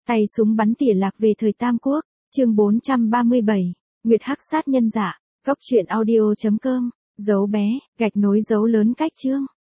Tay súng bắn tỉa lạc về thời Tam Quốc, chương 437, Nguyệt Hắc sát nhân giả, Cốc truyện audio.com, dấu bé, gạch nối dấu lớn cách chương.